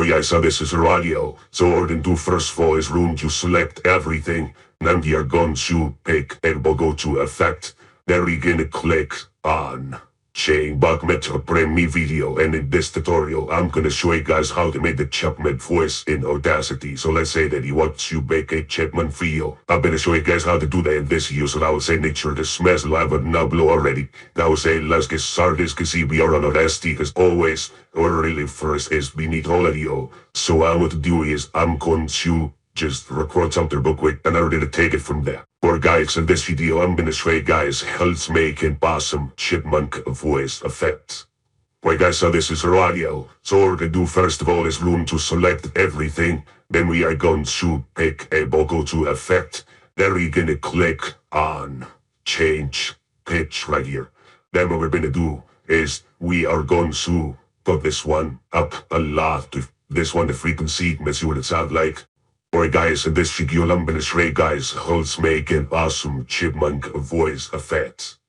Well, yeah, so this is radio. So what we're gonna do first of all is room to select everything. Then we are going to pick and we'll go to effect. Then we're gonna click on Chain Bug Metro Premiere Video, and in this tutorial I'm gonna show you guys how to make the Chapman voice in Audacity. So let's say that you want to make a Chapman video. I'm gonna show you guys how to do that in this video, so I will say make sure to smash live button now below already. Now I will say let's get started, cause we are on Audacity as always. Or really first is we need audio. So what I'm going to do is I'm going to just record something real quick and I'm ready to take it from there. For guys, in this video I'm gonna show you guys how to make an awesome chipmunk voice effect. Well guys, so this is our audio. So what we're gonna do first of all is room to select everything. Then we are going to pick a we'll go to effect. Then we're gonna click on change pitch right here. Then what we're gonna do is we are going to put this one up a lot. This one, the frequency, let's see what it sounds like. Alright guys, in this video I'm gonna show you guys how to make an awesome chipmunk voice effect.